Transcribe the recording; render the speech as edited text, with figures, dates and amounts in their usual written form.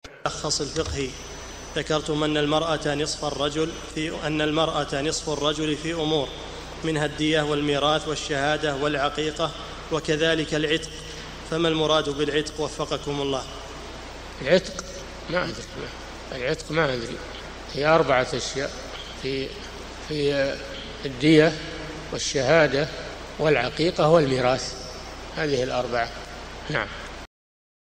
الملخص الفقهي ذكرتم أن المرأة نصف الرجل في أمور منها الدية والميراث والشهادة والعقيقة وكذلك العتق، فما المراد بالعتق وفقكم الله؟ العتق ما أدري، هي 4 أشياء، في الدية والشهادة والعقيقة والميراث، هذه 4. نعم.